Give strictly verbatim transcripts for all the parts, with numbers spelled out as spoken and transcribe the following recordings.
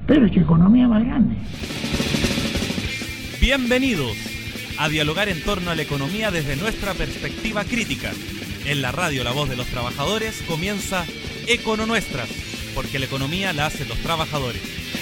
pero es economía más grande. Bienvenidos a dialogar en torno a la economía desde nuestra perspectiva crítica. En la radio La Voz de los Trabajadores comienza Econo Nuestras, porque la economía la hacen los trabajadores.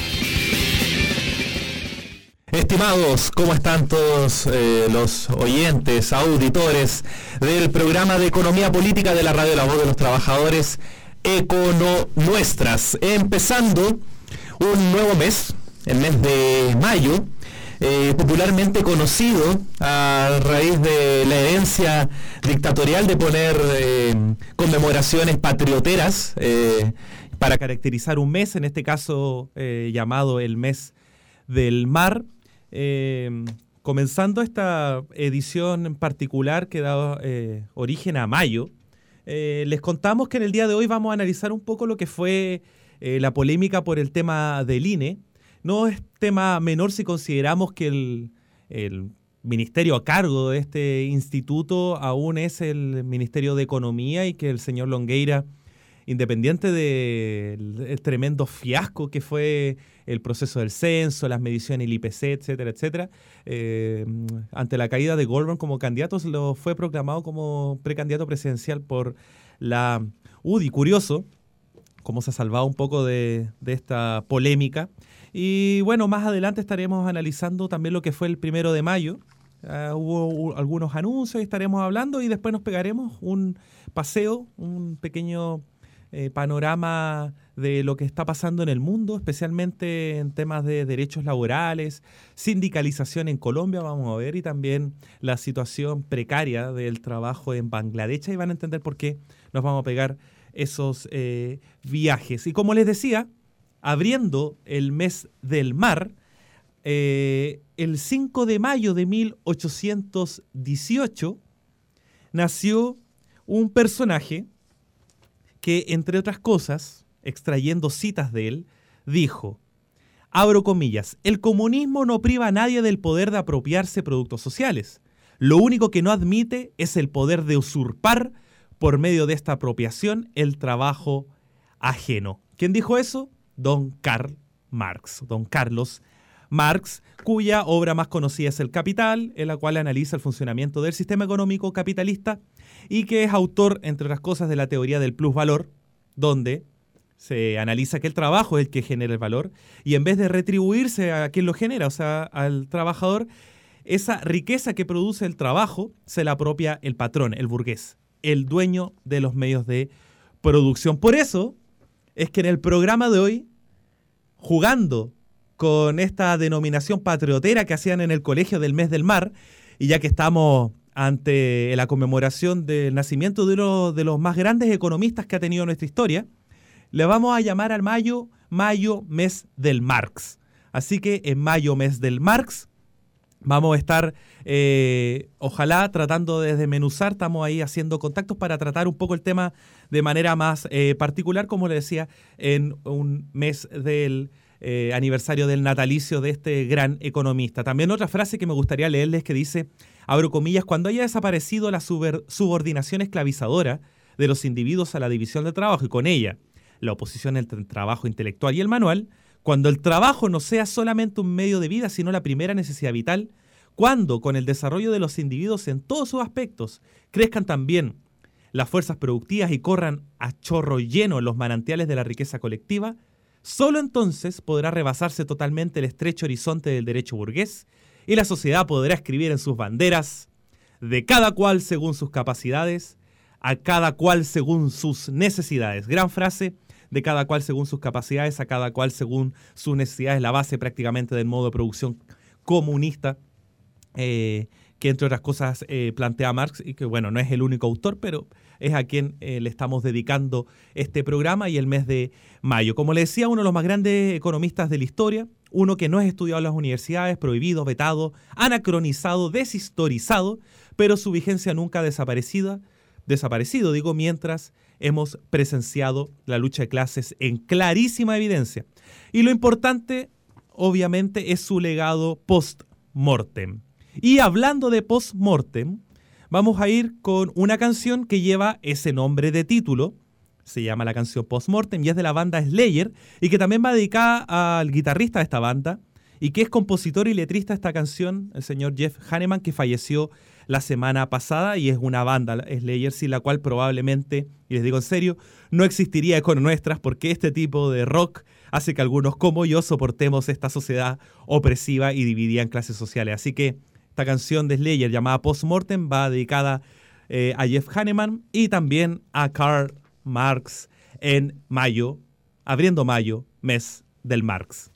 Estimados, ¿cómo están todos eh, los oyentes, auditores del programa de Economía Política de la radio La Voz de los Trabajadores, Econo Nuestras? Empezando un nuevo mes, el mes de mayo, eh, popularmente conocido a raíz de la herencia dictatorial de poner eh, conmemoraciones patrioteras eh, para caracterizar un mes, en este caso eh, llamado el mes del mar. Eh, comenzando esta edición en particular que da eh, origen a mayo, eh, les contamos que en el día de hoy vamos a analizar un poco lo que fue eh, la polémica por el tema del I N E. No es tema menor si consideramos que el, el ministerio a cargo de este instituto aún es el Ministerio de Economía y que el señor Longueira, independiente del tremendo fiasco que fue el proceso del censo, las mediciones, el I P C, etcétera, etcétera, eh, ante la caída de Goldberg como candidato, lo fue proclamado como precandidato presidencial por la U D I. Curioso cómo se ha salvado un poco de, de esta polémica. Y bueno, más adelante estaremos analizando también lo que fue el primero de mayo. Uh, hubo uh, algunos anuncios y estaremos hablando y después nos pegaremos un paseo, un pequeño eh, panorama de lo que está pasando en el mundo, especialmente en temas de derechos laborales, sindicalización en Colombia, vamos a ver, y también la situación precaria del trabajo en Bangladesh, y van a entender por qué nos vamos a pegar esos eh, viajes. Y como les decía, abriendo el mes del mar, eh, el cinco de mayo de mil ochocientos dieciocho nació un personaje que, entre otras cosas, extrayendo citas de él, dijo, abro comillas, el comunismo no priva a nadie del poder de apropiarse productos sociales. Lo único que no admite es el poder de usurpar, por medio de esta apropiación, el trabajo ajeno. ¿Quién dijo eso? Don Karl Marx, don Carlos Marx, cuya obra más conocida es El Capital, en la cual analiza el funcionamiento del sistema económico capitalista y que es autor, entre otras cosas, de la teoría del plusvalor, donde se analiza que el trabajo es el que genera el valor y en vez de retribuirse a quien lo genera, o sea, al trabajador, esa riqueza que produce el trabajo se la apropia el patrón, el burgués, el dueño de los medios de producción. Por eso es que en el programa de hoy, jugando con esta denominación patriotera que hacían en el colegio del mes del mar, y ya que estamos ante la conmemoración del nacimiento de uno de los más grandes economistas que ha tenido nuestra historia, le vamos a llamar al mayo, mayo mes del Marx. Así que en mayo mes del Marx vamos a estar, eh, ojalá, tratando de desmenuzar, estamos ahí haciendo contactos para tratar un poco el tema de manera más eh, particular, como le decía, en un mes del eh, aniversario del natalicio de este gran economista. También otra frase que me gustaría leerles que dice, abro comillas, cuando haya desaparecido la suber- subordinación esclavizadora de los individuos a la división del trabajo y con ella la oposición entre el trabajo intelectual y el manual, cuando el trabajo no sea solamente un medio de vida, sino la primera necesidad vital, cuando con el desarrollo de los individuos en todos sus aspectos crezcan también las fuerzas productivas y corran a chorro lleno los manantiales de la riqueza colectiva, solo entonces podrá rebasarse totalmente el estrecho horizonte del derecho burgués y la sociedad podrá escribir en sus banderas, de cada cual según sus capacidades, a cada cual según sus necesidades. Gran frase. De cada cual según sus capacidades, a cada cual según sus necesidades, la base prácticamente del modo de producción comunista eh, que entre otras cosas eh, plantea Marx y que bueno, no es el único autor, pero es a quien eh, le estamos dedicando este programa y el mes de mayo. Como le decía, uno de los más grandes economistas de la historia, uno que no es estudiado en las universidades, prohibido, vetado, anacronizado, deshistorizado, pero su vigencia nunca ha desaparecido, desaparecido, digo, mientras hemos presenciado la lucha de clases en clarísima evidencia. Y lo importante, obviamente, es su legado post-mortem. Y hablando de post-mortem, vamos a ir con una canción que lleva ese nombre de título, se llama la canción Postmortem y es de la banda Slayer y que también va dedicada al guitarrista de esta banda y que es compositor y letrista de esta canción, el señor Jeff Hanneman, que falleció la semana pasada y es una banda, Slayer, sin la cual probablemente, y les digo en serio, no existiría Econo Nuestras porque este tipo de rock hace que algunos como yo soportemos esta sociedad opresiva y dividida en clases sociales. Así que esta canción de Slayer llamada Postmortem va dedicada eh, a Jeff Hanneman y también a Karl Marx en mayo, abriendo mayo, mes del Marx.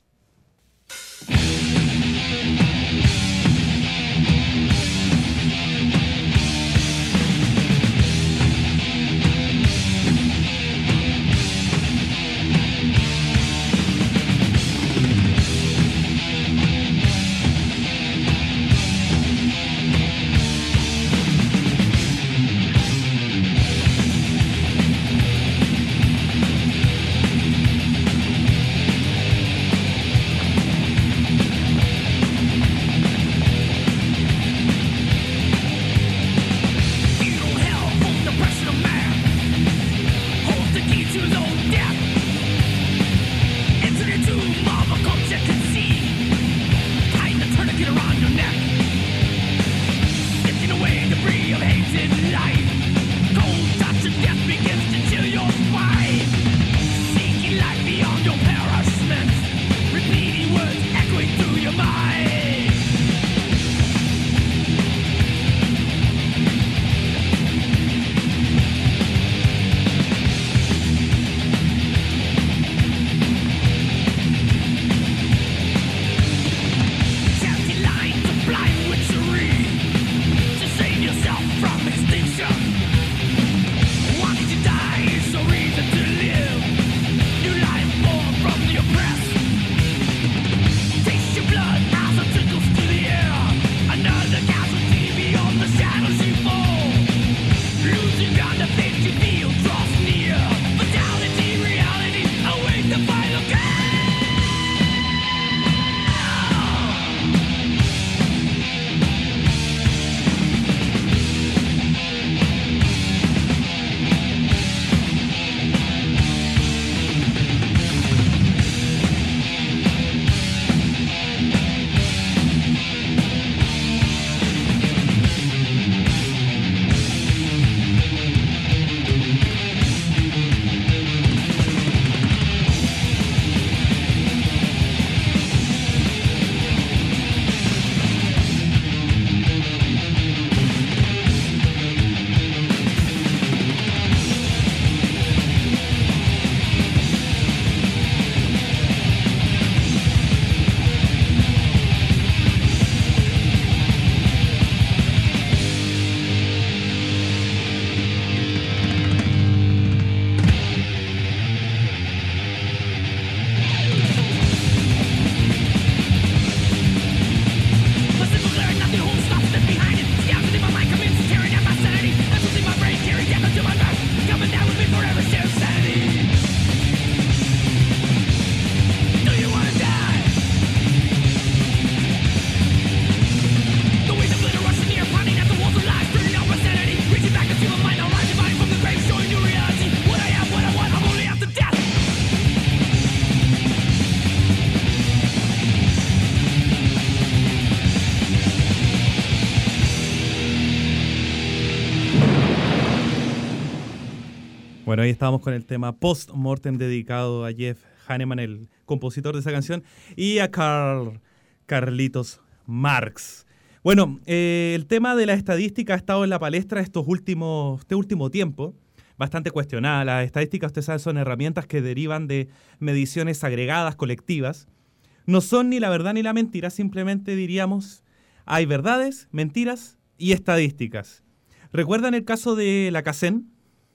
Bueno, ahí estábamos con el tema Postmortem dedicado a Jeff Hanneman, el compositor de esa canción, y a Karl Carlitos Marx. Bueno, eh, el tema de la estadística ha estado en la palestra estos últimos, este último tiempo, bastante cuestionada. Las estadísticas, ustedes saben, son herramientas que derivan de mediciones agregadas, colectivas. No son ni la verdad ni la mentira, simplemente diríamos, hay verdades, mentiras y estadísticas. ¿Recuerdan el caso de la CACEN?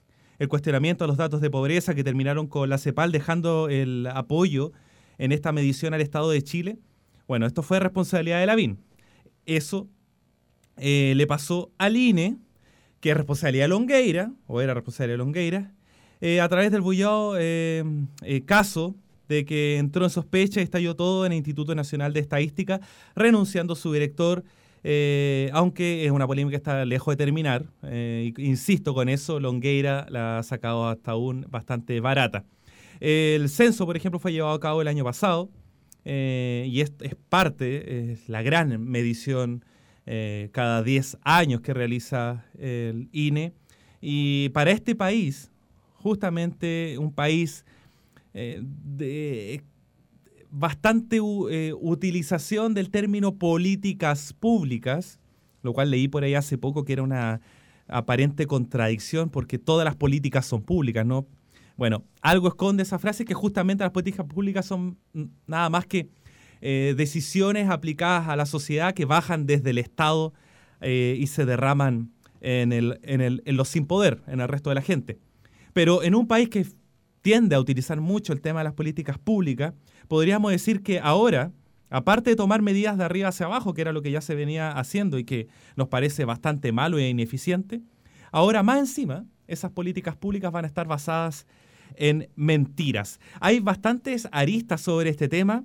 El cuestionamiento a los datos de pobreza que terminaron con la CEPAL dejando el apoyo en esta medición al Estado de Chile. Bueno, esto fue responsabilidad de Lavín. Eso eh, le pasó al I N E, que es responsabilidad de Longueira, o era responsabilidad de Longueira, eh, a través del bullado eh, eh, caso de que entró en sospecha y estalló todo en el Instituto Nacional de Estadística, renunciando su director eh, aunque es una polémica que está lejos de terminar. Eh, insisto con eso, Longueira la ha sacado hasta aún bastante barata. El censo, por ejemplo, fue llevado a cabo el año pasado eh, y es, es parte, es la gran medición eh, cada diez años que realiza el I N E. Y para este país, justamente un país eh, de bastante eh, utilización del término políticas públicas, lo cual leí por ahí hace poco que era una aparente contradicción porque todas las políticas son públicas, ¿no? Bueno, algo esconde esa frase, que justamente las políticas públicas son nada más que eh, decisiones aplicadas a la sociedad que bajan desde el Estado eh, y se derraman en, el, en, el, en los sin poder, en el resto de la gente. Pero en un país que tiende a utilizar mucho el tema de las políticas públicas, podríamos decir que ahora, aparte de tomar medidas de arriba hacia abajo, que era lo que ya se venía haciendo y que nos parece bastante malo e ineficiente, ahora más encima, esas políticas públicas van a estar basadas en mentiras. Hay bastantes aristas sobre este tema.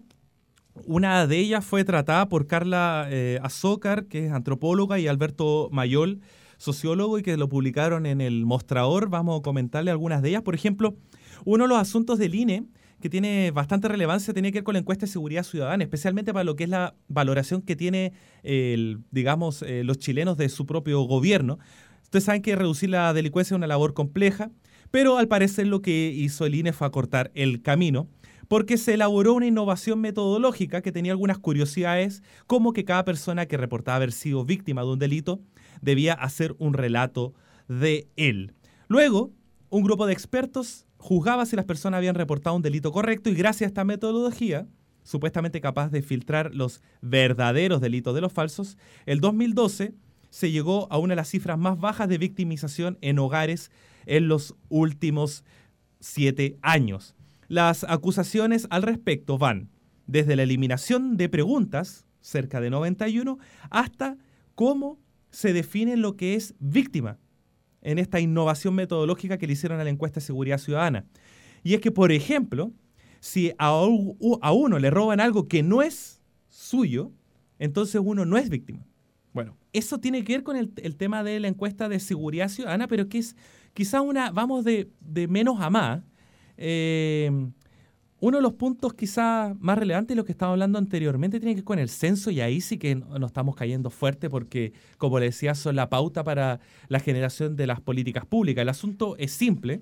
Una de ellas fue tratada por Carla eh, Azócar, que es antropóloga, y Alberto Mayol, sociólogo, y que lo publicaron en el Mostrador. Vamos a comentarle algunas de ellas. Por ejemplo, uno de los asuntos del I N E que tiene bastante relevancia tiene que ver con la encuesta de seguridad ciudadana, especialmente para lo que es la valoración que tiene, el, digamos, eh, los chilenos de su propio gobierno. Ustedes saben que reducir la delincuencia es una labor compleja, pero al parecer lo que hizo el I N E fue acortar el camino, porque se elaboró una innovación metodológica que tenía algunas curiosidades, como que cada persona que reportaba haber sido víctima de un delito debía hacer un relato de él. Luego, un grupo de expertos juzgaba si las personas habían reportado un delito correcto y gracias a esta metodología, supuestamente capaz de filtrar los verdaderos delitos de los falsos, el dos mil doce se llegó a una de las cifras más bajas de victimización en hogares en los últimos siete años. Las acusaciones al respecto van desde la eliminación de preguntas, cerca de noventa y uno, hasta cómo se define lo que es víctima en esta innovación metodológica que le hicieron a la encuesta de seguridad ciudadana. Y es que, por ejemplo, si a, a uno le roban algo que no es suyo, entonces uno no es víctima. Bueno, eso tiene que ver con el, el tema de la encuesta de seguridad ciudadana, pero que es quizá una, vamos de, de menos a más. Eh, uno de los puntos quizá más relevantes de lo que estaba hablando anteriormente tiene que ver con el censo, y ahí sí que nos estamos cayendo fuerte porque, como le decía, son la pauta para la generación de las políticas públicas. El asunto es simple.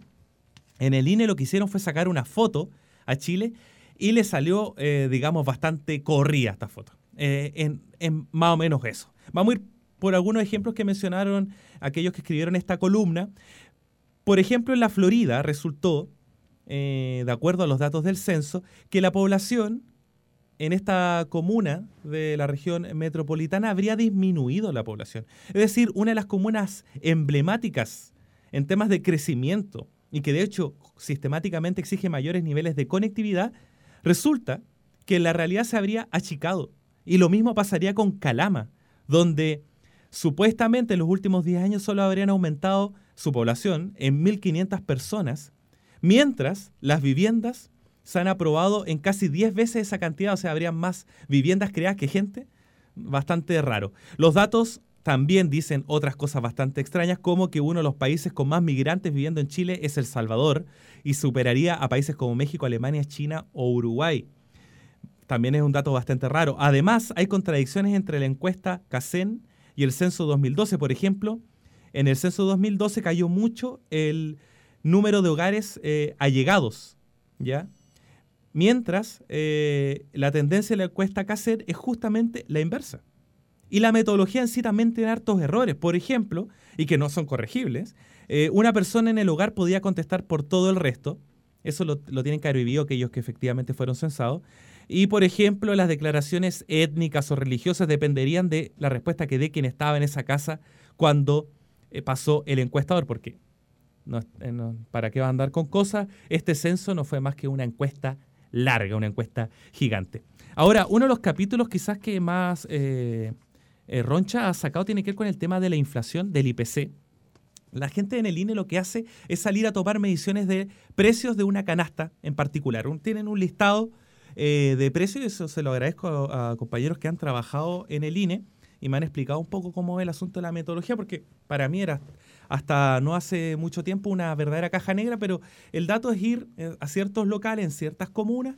En el I N E lo que hicieron fue sacar una foto a Chile y le salió, eh, digamos, bastante corrida esta foto. Eh, en, en más o menos eso. Vamos a ir por algunos ejemplos que mencionaron aquellos que escribieron esta columna. Por ejemplo, en la Florida resultó, Eh, de acuerdo a los datos del censo, que la población en esta comuna de la región metropolitana habría disminuido la población. Es decir, una de las comunas emblemáticas en temas de crecimiento y que de hecho sistemáticamente exige mayores niveles de conectividad, resulta que en la realidad se habría achicado. Y lo mismo pasaría con Calama, donde supuestamente en los últimos diez años solo habrían aumentado su población en mil quinientas personas, mientras las viviendas se han aprobado en casi diez veces esa cantidad, o sea, habrían más viviendas creadas que gente. Bastante raro. Los datos también dicen otras cosas bastante extrañas, como que uno de los países con más migrantes viviendo en Chile es El Salvador y superaría a países como México, Alemania, China o Uruguay. También es un dato bastante raro. Además, hay contradicciones entre la encuesta CACEN y el censo dos mil doce. Por ejemplo, en el censo dos mil doce cayó mucho el número de hogares eh, allegados, ¿ya? Mientras eh, la tendencia de la encuesta CACEN es justamente la inversa. Y la metodología en sí también tiene hartos errores. Por ejemplo, y que no son corregibles, eh, una persona en el hogar podía contestar por todo el resto. Eso lo, lo tienen que haber vivido aquellos que efectivamente fueron censados. Y, por ejemplo, las declaraciones étnicas o religiosas dependerían de la respuesta que dé quien estaba en esa casa cuando eh, pasó el encuestador, porque No, eh, no, ¿para qué va a andar con cosas? Este censo no fue más que una encuesta larga, una encuesta gigante. Ahora, uno de los capítulos quizás que más eh, eh, Roncha ha sacado tiene que ver con el tema de la inflación, del I P C. La gente en el I N E lo que hace es salir a tomar mediciones de precios de una canasta en particular. Un, tienen un listado eh, de precios, y eso se lo agradezco a, a compañeros que han trabajado en el I N E, y me han explicado un poco cómo es el asunto de la metodología, porque para mí era hasta no hace mucho tiempo una verdadera caja negra, pero el dato es ir a ciertos locales, en ciertas comunas,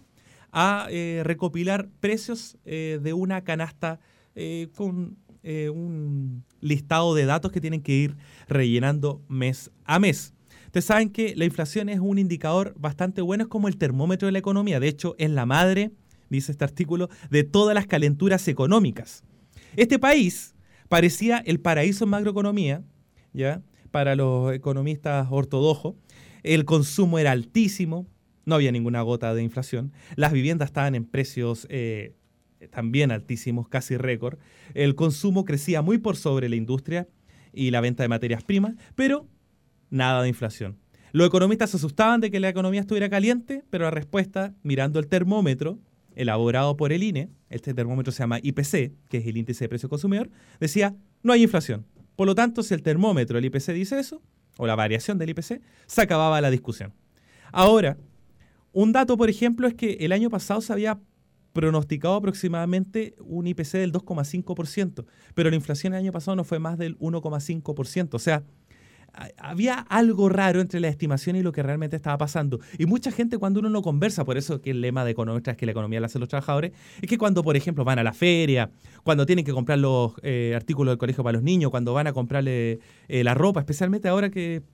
a eh, recopilar precios eh, de una canasta eh, con eh, un listado de datos que tienen que ir rellenando mes a mes. Ustedes saben que la inflación es un indicador bastante bueno, es como el termómetro de la economía. De hecho, es la madre, dice este artículo, de todas las calenturas económicas. Este país parecía el paraíso en macroeconomía, ¿ya?, para los economistas ortodoxos. El consumo era altísimo, no había ninguna gota de inflación. Las viviendas estaban en precios eh, también altísimos, casi récord. El consumo crecía muy por sobre la industria y la venta de materias primas, pero nada de inflación. Los economistas se asustaban de que la economía estuviera caliente, pero la respuesta, mirando el termómetro elaborado por el I N E, este termómetro se llama I P C, que es el índice de precio consumidor, decía, no hay inflación. Por lo tanto, si el termómetro del I P C dice eso, o la variación del I P C, se acababa la discusión. Ahora, un dato, por ejemplo, es que el año pasado se había pronosticado aproximadamente un I P C del dos coma cinco por ciento, pero la inflación el año pasado no fue más del uno coma cinco por ciento. O sea, había algo raro entre la estimación y lo que realmente estaba pasando. Y mucha gente, cuando uno no conversa, por eso que el lema de economistas es que la economía la hacen los trabajadores, es que cuando, por ejemplo, van a la feria, cuando tienen que comprar los eh, artículos del colegio para los niños, cuando van a comprarle eh, la ropa, especialmente ahora que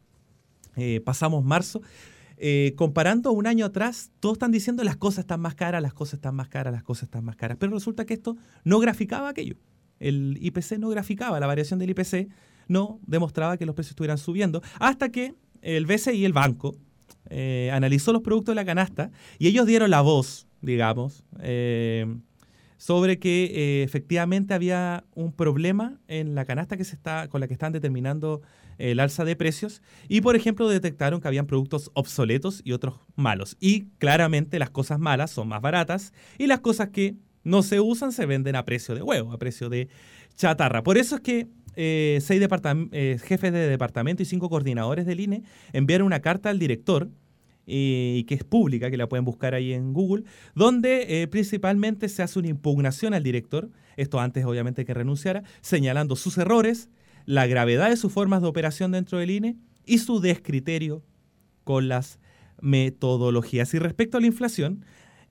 eh, pasamos marzo, eh, comparando un año atrás, todos están diciendo las cosas están más caras, las cosas están más caras, las cosas están más caras. Pero resulta que esto no graficaba aquello. El I P C no graficaba, la variación del I P C no demostraba que los precios estuvieran subiendo, hasta que el B C I, el banco, eh, analizó los productos de la canasta y ellos dieron la voz, digamos, eh, sobre que eh, efectivamente había un problema en la canasta que se está, con la que están determinando eh, el alza de precios y, por ejemplo, detectaron que habían productos obsoletos y otros malos. Y claramente las cosas malas son más baratas y las cosas que no se usan se venden a precio de huevo, a precio de chatarra. Por eso es que Eh, seis eh, jefes de departamento y cinco coordinadores del I N E enviaron una carta al director, y eh, que es pública, que la pueden buscar ahí en Google, donde eh, principalmente se hace una impugnación al director, esto antes obviamente que renunciara, señalando sus errores, la gravedad de sus formas de operación dentro del I N E y su descriterio con las metodologías. Y respecto a la inflación,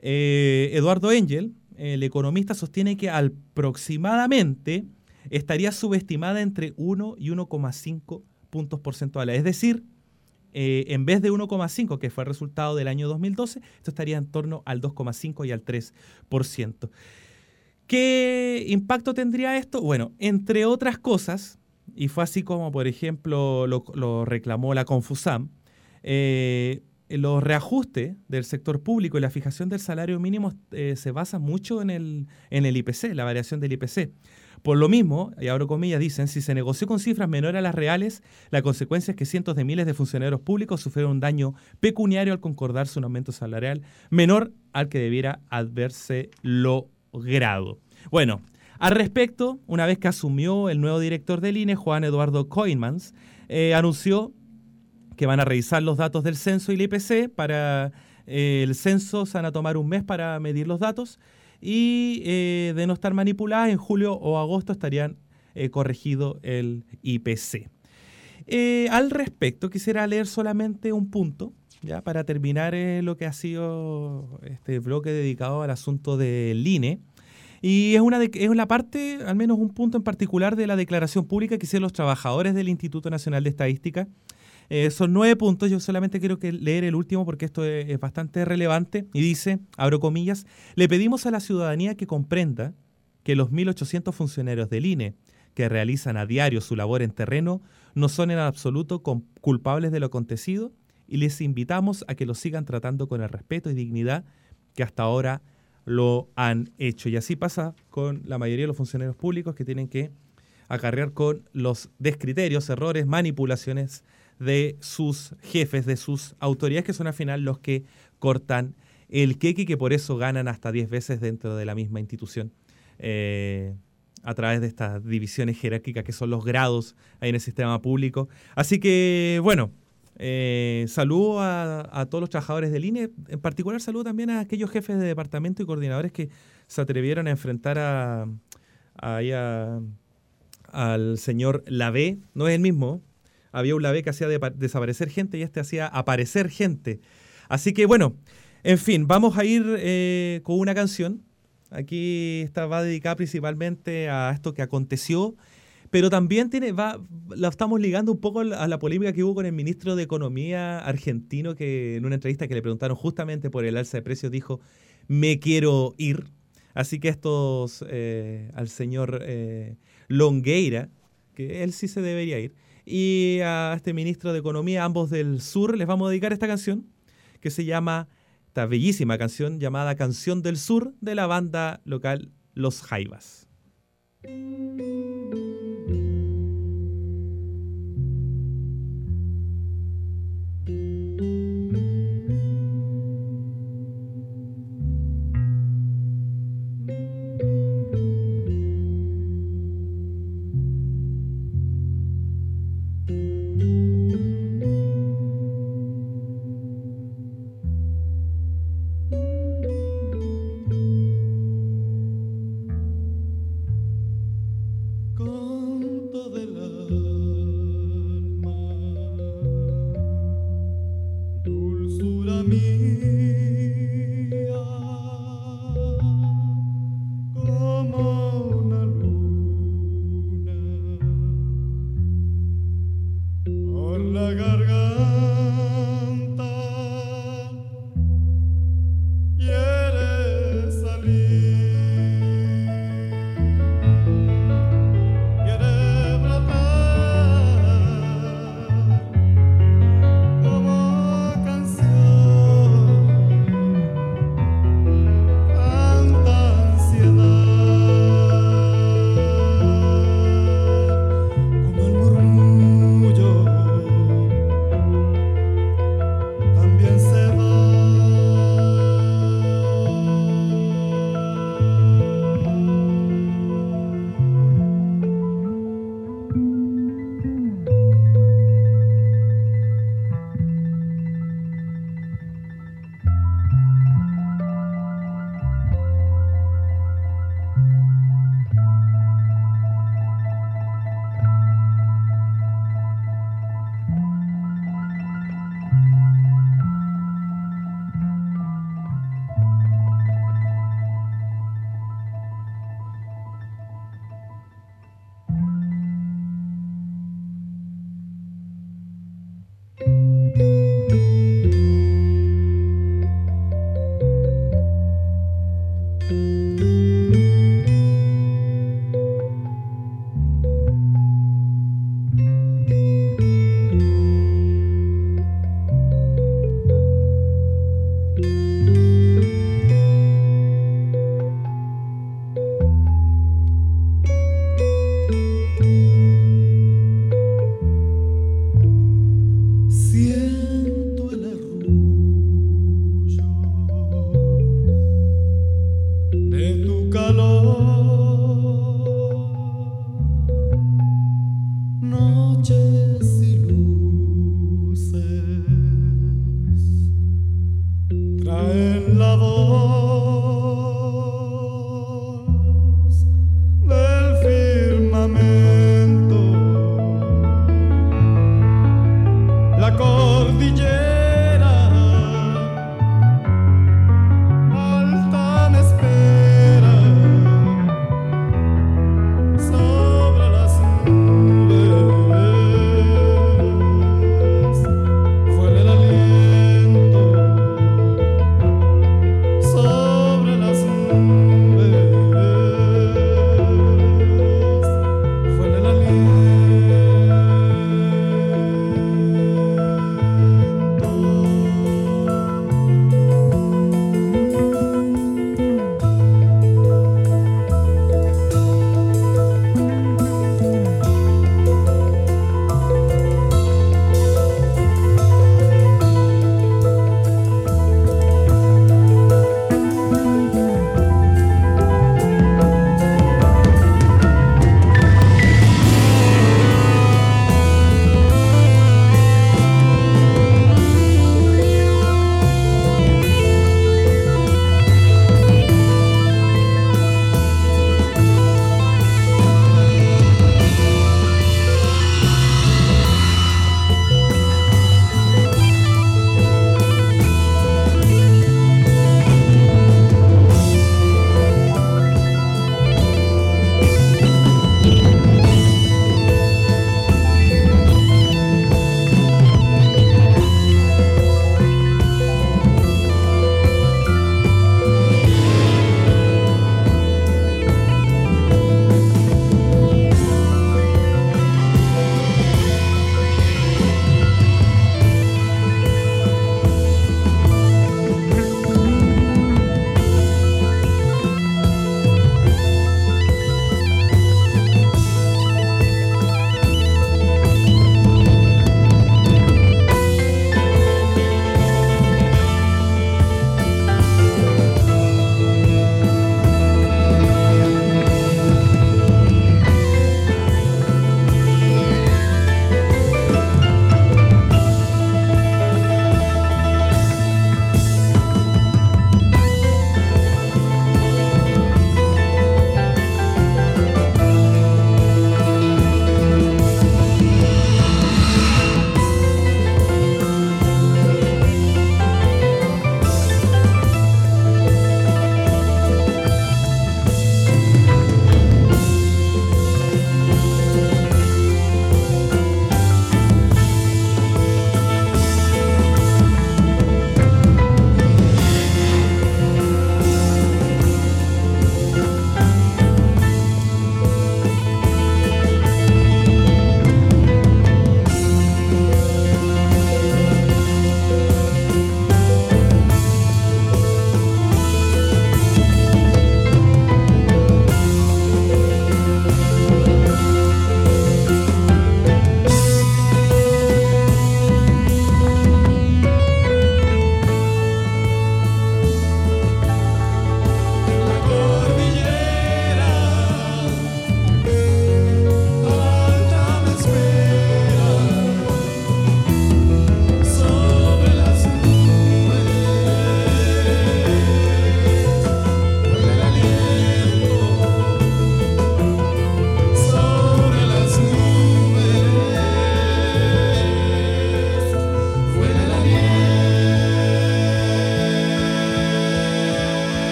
eh, Eduardo Engel, el economista, sostiene que aproximadamente estaría subestimada entre uno y uno coma cinco puntos porcentuales. Es decir, eh, en vez de uno coma cinco, que fue el resultado del año dos mil doce, esto estaría en torno al dos coma cinco y al tres por ciento. ¿Qué impacto tendría esto? Bueno, entre otras cosas, y fue así como, por ejemplo, lo, lo reclamó la Confusam, eh, los reajustes del sector público y la fijación del salario mínimo eh, se basan mucho en el, en el I P C, la variación del I P C. Por lo mismo, y abro comillas, dicen, si se negoció con cifras menores a las reales, la consecuencia es que cientos de miles de funcionarios públicos sufrieron un daño pecuniario al concordarse un aumento salarial menor al que debiera haberse logrado. Bueno, al respecto, una vez que asumió el nuevo director del I N E, Juan Eduardo Koinmans, eh, anunció que van a revisar los datos del censo y el I P C. Para eh, el censo se van a tomar un mes para medir los datos y eh, de no estar manipuladas, en julio o agosto estarían eh, corregido el I P C. Eh, al respecto, quisiera leer solamente un punto, ya para terminar eh, lo que ha sido este bloque dedicado al asunto del I N E. Y es una, de, es una parte, al menos un punto en particular, de la declaración pública que hicieron los trabajadores del Instituto Nacional de Estadística. Eh, son nueve puntos, yo solamente quiero que leer el último porque esto es, es bastante relevante. Y dice, abro comillas, le pedimos a la ciudadanía que comprenda que los mil ochocientos funcionarios del I N E que realizan a diario su labor en terreno no son en absoluto culpables de lo acontecido y les invitamos a que los sigan tratando con el respeto y dignidad que hasta ahora lo han hecho. Y así pasa con la mayoría de los funcionarios públicos que tienen que acarrear con los descriterios, errores, manipulaciones de sus jefes, de sus autoridades, que son al final los que cortan el queque y que por eso ganan hasta diez veces dentro de la misma institución, eh, a través de estas divisiones jerárquicas que son los grados ahí en el sistema público. Así que, bueno, eh, saludo a, a todos los trabajadores del I N E, en particular saludo también a aquellos jefes de departamento y coordinadores que se atrevieron a enfrentar a, a, a al señor Lavé, no es el mismo. Había un Lavé que hacía de, desaparecer gente y este hacía aparecer gente. Así que bueno, en fin, vamos a ir eh, con una canción. Aquí esta va dedicada principalmente a esto que aconteció, pero también tiene, va, la estamos ligando un poco a la, a la polémica que hubo con el ministro de Economía argentino, que en una entrevista que le preguntaron justamente por el alza de precios dijo, me quiero ir. Así que estos, eh, al señor eh, Longueira, que él sí se debería ir, y a este ministro de Economía, ambos del sur, les vamos a dedicar esta canción, que se llama, esta bellísima canción llamada Canción del Sur, de la banda local Los Jaivas.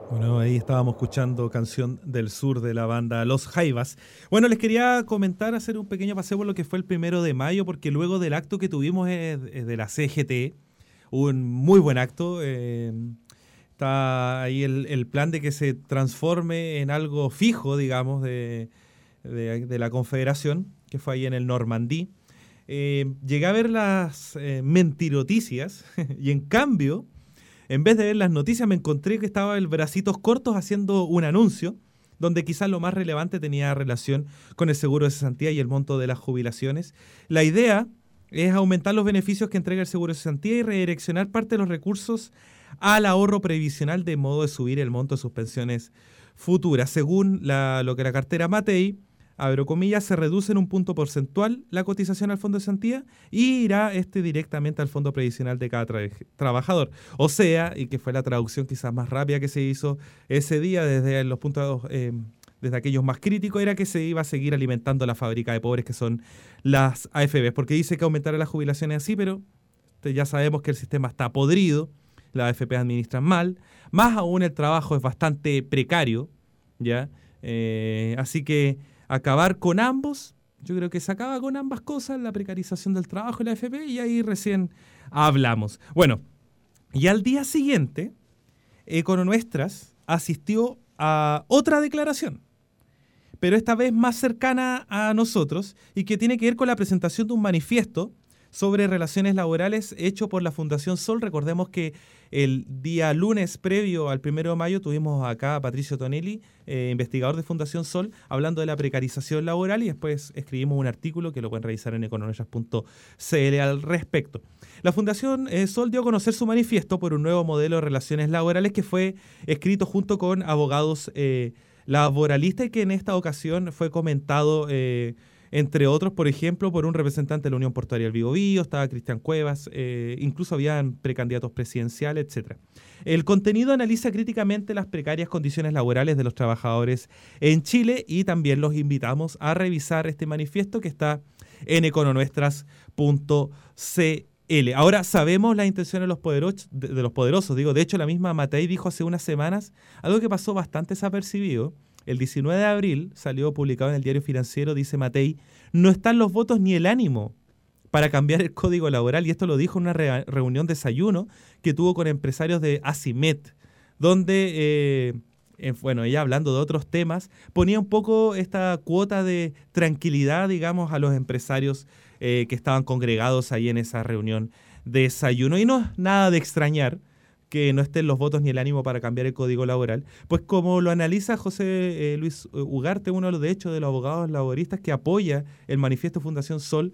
Bueno, ahí estábamos escuchando Canción del Sur de la banda Los Jaivas. Bueno, les quería comentar, hacer un pequeño paseo por lo que fue el primero de mayo, porque luego del acto que tuvimos de la C G T, hubo un muy buen acto. Eh, está ahí el, el plan de que se transforme en algo fijo, digamos, de, de, de la Confederación, que fue ahí en el Normandí. Eh, llegué a ver las eh, mentiroticias y en cambio, en vez de ver las noticias, me encontré que estaba el Bracitos Cortos haciendo un anuncio donde quizás lo más relevante tenía relación con el seguro de cesantía y el monto de las jubilaciones. La idea es aumentar los beneficios que entrega el seguro de cesantía y redireccionar parte de los recursos al ahorro previsional de modo de subir el monto de sus pensiones futuras. Según la, lo que la cartera Matei, abro comillas, se reduce en un punto porcentual la cotización al fondo de cesantía y irá este directamente al fondo previsional de cada tra- trabajador. O sea, y que fue la traducción quizás más rápida que se hizo ese día desde los puntos, eh, desde aquellos más críticos, era que se iba a seguir alimentando la fábrica de pobres que son las A F Bs, porque dice que aumentará las jubilaciones así, pero ya sabemos que el sistema está podrido, las A F P administran mal, más aún el trabajo es bastante precario, ¿ya? Eh, así que acabar con ambos, yo creo que se acaba con ambas cosas, la precarización del trabajo y la A F P, y ahí recién hablamos. Bueno, y al día siguiente, Econonuestras asistió a otra declaración, pero esta vez más cercana a nosotros y que tiene que ver con la presentación de un manifiesto sobre relaciones laborales hecho por la Fundación Sol. Recordemos que el día lunes previo al primero de mayo tuvimos acá a Patricio Tonelli, eh, investigador de Fundación Sol, hablando de la precarización laboral, y después escribimos un artículo que lo pueden revisar en econonuestras punto c l al respecto. La Fundación eh, Sol dio a conocer su manifiesto por un nuevo modelo de relaciones laborales que fue escrito junto con abogados eh, laboralistas y que en esta ocasión fue comentado eh, entre otros, por ejemplo, por un representante de la Unión Portuaria del Biobío, estaba Cristian Cuevas, eh, incluso habían precandidatos presidenciales, etcétera. El contenido analiza críticamente las precarias condiciones laborales de los trabajadores en Chile y también los invitamos a revisar este manifiesto que está en econonuestras punto c l. Ahora sabemos las intenciones de los poderosos, de, de los poderosos, digo, de hecho la misma Matei dijo hace unas semanas algo que pasó bastante desapercibido. El diecinueve de abril salió publicado en el Diario Financiero, dice Matei, no están los votos ni el ánimo para cambiar el código laboral, y esto lo dijo en una re- reunión desayuno que tuvo con empresarios de Asimet, donde, eh, eh, bueno, ella hablando de otros temas, ponía un poco esta cuota de tranquilidad, digamos, a los empresarios eh, que estaban congregados ahí en esa reunión de desayuno, y no es nada de extrañar que no estén los votos ni el ánimo para cambiar el código laboral, pues como lo analiza José eh, Luis Ugarte, uno de los, de hecho, de los abogados laboristas que apoya el manifiesto Fundación Sol,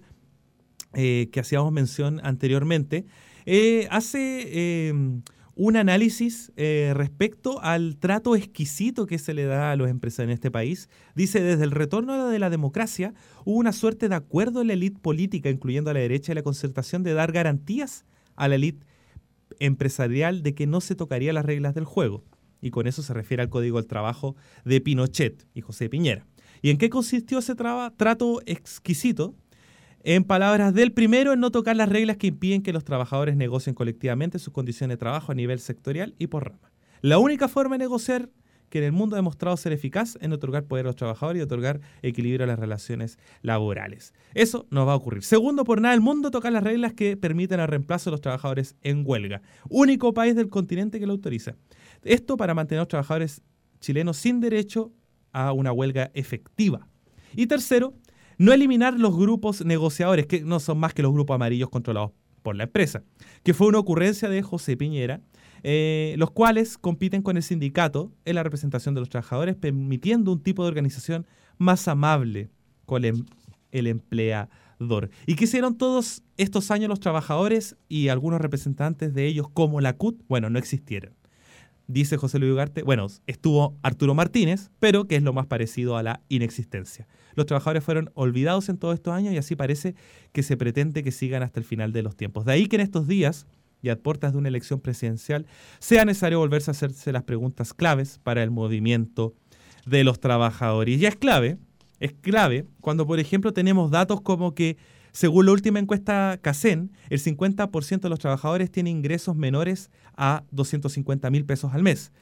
eh, que hacíamos mención anteriormente, eh, hace eh, un análisis eh, respecto al trato exquisito que se le da a los empresarios en este país. Dice, desde el retorno de la democracia hubo una suerte de acuerdo en la élite política, incluyendo a la derecha y la concertación, de dar garantías a la élite empresarial de que no se tocaría las reglas del juego, y con eso se refiere al Código del Trabajo de Pinochet y José Piñera. ¿Y en qué consistió ese traba, trato exquisito? En palabras del primero, en no tocar las reglas que impiden que los trabajadores negocien colectivamente sus condiciones de trabajo a nivel sectorial y por rama. La única forma de negociar que en el mundo ha demostrado ser eficaz en otorgar poder a los trabajadores y otorgar equilibrio a las relaciones laborales. Eso no va a ocurrir. Segundo, por nada del mundo tocar las reglas que permiten el reemplazo de los trabajadores en huelga. Único país del continente que lo autoriza. Esto para mantener a los trabajadores chilenos sin derecho a una huelga efectiva. Y tercero, no eliminar los grupos negociadores, que no son más que los grupos amarillos controlados por la empresa, que fue una ocurrencia de José Piñera, Eh, los cuales compiten con el sindicato en la representación de los trabajadores, permitiendo un tipo de organización más amable con el, el empleador. ¿Y qué hicieron todos estos años los trabajadores y algunos representantes de ellos, como la C U T? Bueno, no existieron. Dice José Luis Ugarte, bueno, estuvo Arturo Martínez, pero que es lo más parecido a la inexistencia. Los trabajadores fueron olvidados en todos estos años y así parece que se pretende que sigan hasta el final de los tiempos. De ahí que en estos días, y a puertas de una elección presidencial, sea necesario volverse a hacerse las preguntas claves para el movimiento de los trabajadores. Y ya es clave, es clave cuando, por ejemplo, tenemos datos como que, según la última encuesta CACEN, el cincuenta por ciento de los trabajadores tiene ingresos menores a doscientos cincuenta mil pesos al mes.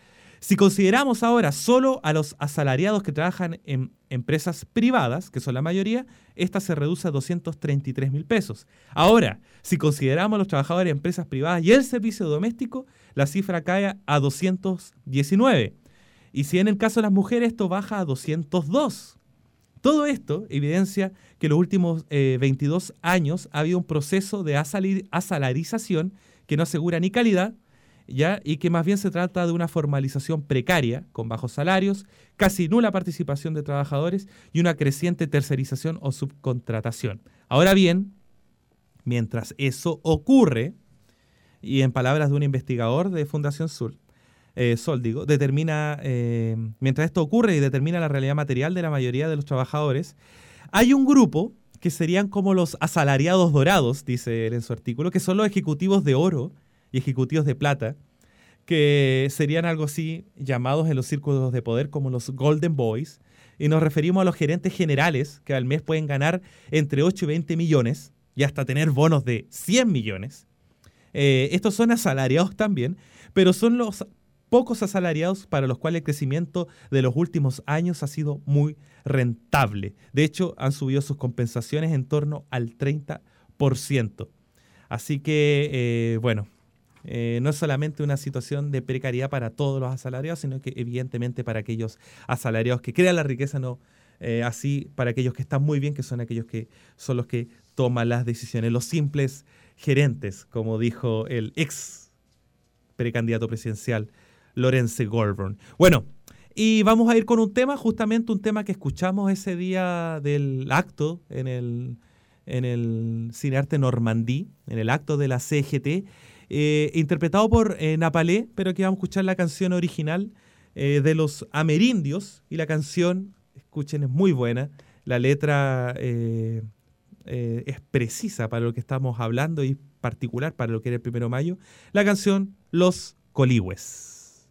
Si consideramos ahora solo a los asalariados que trabajan en empresas privadas, que son la mayoría, esta se reduce a doscientos treinta y tres mil pesos. Ahora, si consideramos a los trabajadores de empresas privadas y el servicio doméstico, la cifra cae a doscientos diecinueve. Y si en el caso de las mujeres esto baja a doscientos dos. Todo esto evidencia que en los últimos eh, veintidós años ha habido un proceso de asalir, asalarización que no asegura ni calidad, ¿ya? Y que más bien se trata de una formalización precaria, con bajos salarios, casi nula participación de trabajadores y una creciente tercerización o subcontratación. Ahora bien, mientras eso ocurre, y en palabras de un investigador de Fundación Sol, eh, Sol digo, determina, eh, mientras esto ocurre y determina la realidad material de la mayoría de los trabajadores, hay un grupo que serían como los asalariados dorados, dice él en su artículo, que son los ejecutivos de oro y ejecutivos de plata, que serían algo así llamados en los círculos de poder como los Golden Boys, y nos referimos a los gerentes generales que al mes pueden ganar entre ocho y veinte millones y hasta tener bonos de cien millones. Eh, estos son asalariados también, pero son los pocos asalariados para los cuales el crecimiento de los últimos años ha sido muy rentable. De hecho, han subido sus compensaciones en torno al treinta por ciento. Así que, eh, bueno, Eh, no es solamente una situación de precariedad para todos los asalariados, sino que evidentemente para aquellos asalariados que crean la riqueza, no eh, así para aquellos que están muy bien, que son aquellos que son los que toman las decisiones, los simples gerentes, como dijo el ex precandidato presidencial Lorenzo Goldborn. Bueno, y vamos a ir con un tema, justamente un tema que escuchamos ese día del acto en el, en el Cinearte Normandí, en el acto de la C G T, Eh, interpretado por eh, Napalé, pero aquí vamos a escuchar la canción original eh, de los Amerindios, y la canción, escuchen, es muy buena, la letra eh, eh, es precisa para lo que estamos hablando y particular para lo que era el primero de mayo, la canción Los Coligües.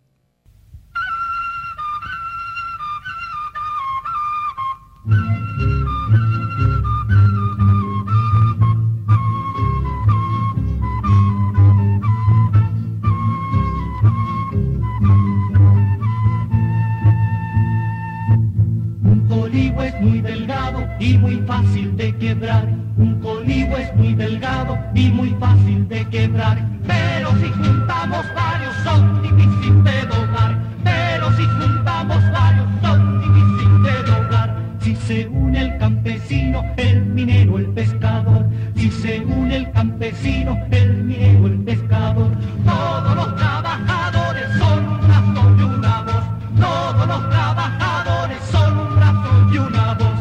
Muy delgado y muy fácil de quebrar. Un coligüe es muy delgado y muy fácil de quebrar. Pero si juntamos varios son difíciles de doblar. Pero si juntamos varios son difíciles de doblar. Si se une el campesino, el minero, el pescador. Si se une el campesino, el minero, el pescador. Todos los trabajadores son un brazo y una voz. Todos los trabajadores son un brazo y una voz.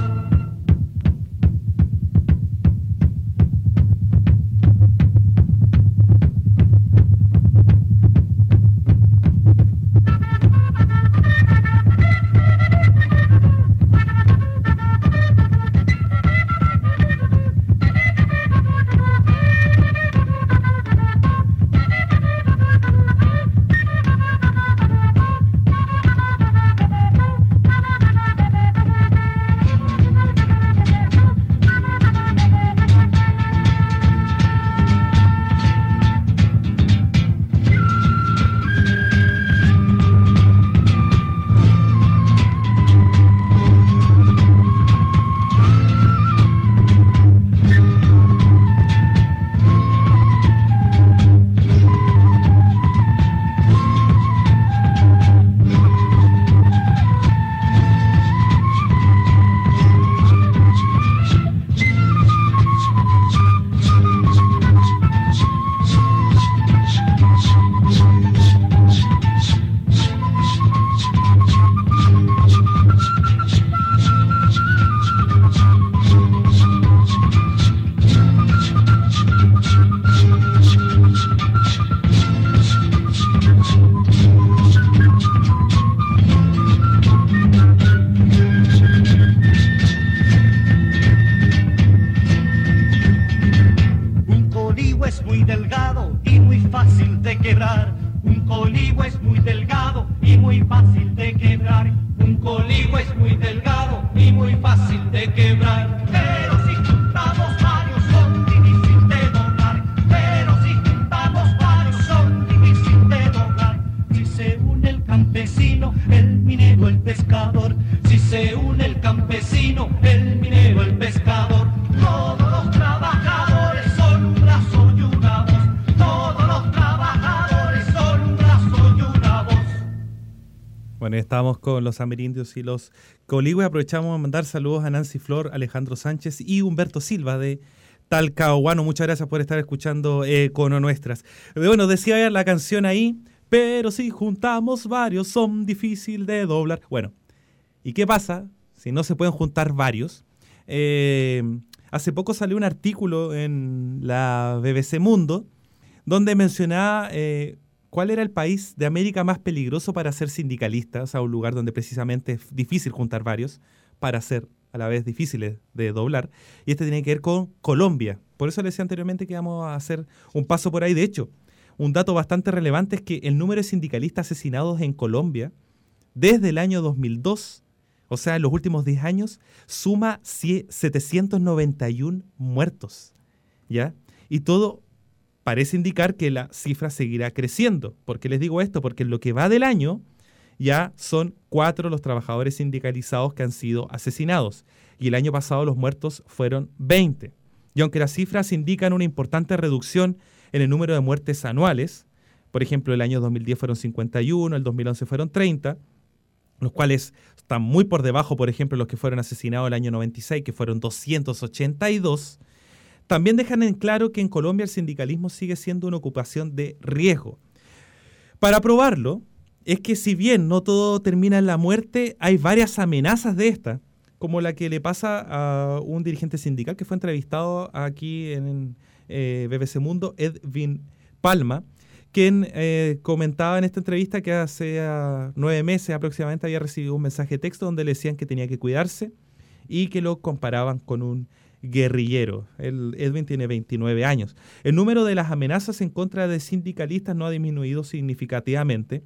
Bueno, estamos con los amerindios y los coligües. Aprovechamos a mandar saludos a Nancy Flor, Alejandro Sánchez y Humberto Silva de Talcahuano. Muchas gracias por estar escuchando Econo Nuestras. Bueno, decía la canción ahí, pero si juntamos varios son difícil de doblar. Bueno, ¿y qué pasa si no se pueden juntar varios? Eh, hace poco salió un artículo en la B B C Mundo donde mencionaba eh, cuál era el país de América más peligroso para ser sindicalista, o sea, un lugar donde precisamente es difícil juntar varios para ser a la vez difíciles de doblar. Y este tiene que ver con Colombia. Por eso les decía anteriormente que vamos a hacer un paso por ahí. De hecho, un dato bastante relevante es que el número de sindicalistas asesinados en Colombia desde el año dos mil dos, o sea, en los últimos diez años, suma setecientos noventa y uno muertos, ¿ya? Y todo parece indicar que la cifra seguirá creciendo. ¿Por qué les digo esto? Porque en lo que va del año ya son cuatro los trabajadores sindicalizados que han sido asesinados. Y el año pasado los muertos fueron veinte. Y aunque las cifras indican una importante reducción en el número de muertes anuales, por ejemplo, el año dos mil diez fueron cincuenta y uno, el dos mil once fueron treinta, los cuales están muy por debajo, por ejemplo, los que fueron asesinados el año noventa y seis, que fueron doscientos ochenta y dos, también dejan en claro que en Colombia el sindicalismo sigue siendo una ocupación de riesgo. Para probarlo, es que si bien no todo termina en la muerte, hay varias amenazas de esta, como la que le pasa a un dirigente sindical que fue entrevistado aquí en eh, B B C Mundo, Edwin Palma, quien eh, comentaba en esta entrevista que hace uh, nueve meses aproximadamente había recibido un mensaje de texto donde le decían que tenía que cuidarse y que lo comparaban con un guerrillero. El Edwin tiene veintinueve años. El número de las amenazas en contra de sindicalistas no ha disminuido significativamente.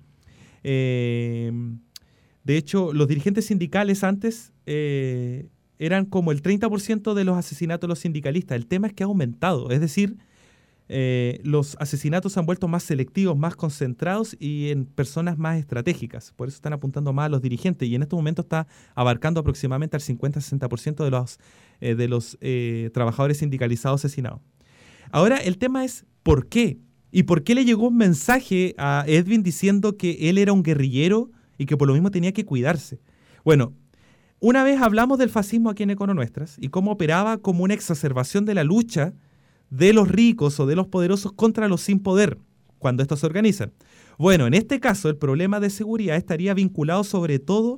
Eh, de hecho, los dirigentes sindicales antes eh, eran como el treinta por ciento de los asesinatos de los sindicalistas. El tema es que ha aumentado, es decir, Eh, los asesinatos se han vuelto más selectivos, más concentrados y en personas más estratégicas. Por eso están apuntando más a los dirigentes y en este momento está abarcando aproximadamente al cincuenta a sesenta por ciento de los, eh, de los eh, trabajadores sindicalizados asesinados. Ahora, el tema es ¿por qué? ¿Y por qué le llegó un mensaje a Edwin diciendo que él era un guerrillero y que por lo mismo tenía que cuidarse? Bueno, una vez hablamos del fascismo aquí en Econo Nuestras y cómo operaba como una exacerbación de la lucha de los ricos o de los poderosos contra los sin poder, cuando estos se organizan. Bueno, en este caso el problema de seguridad estaría vinculado sobre todo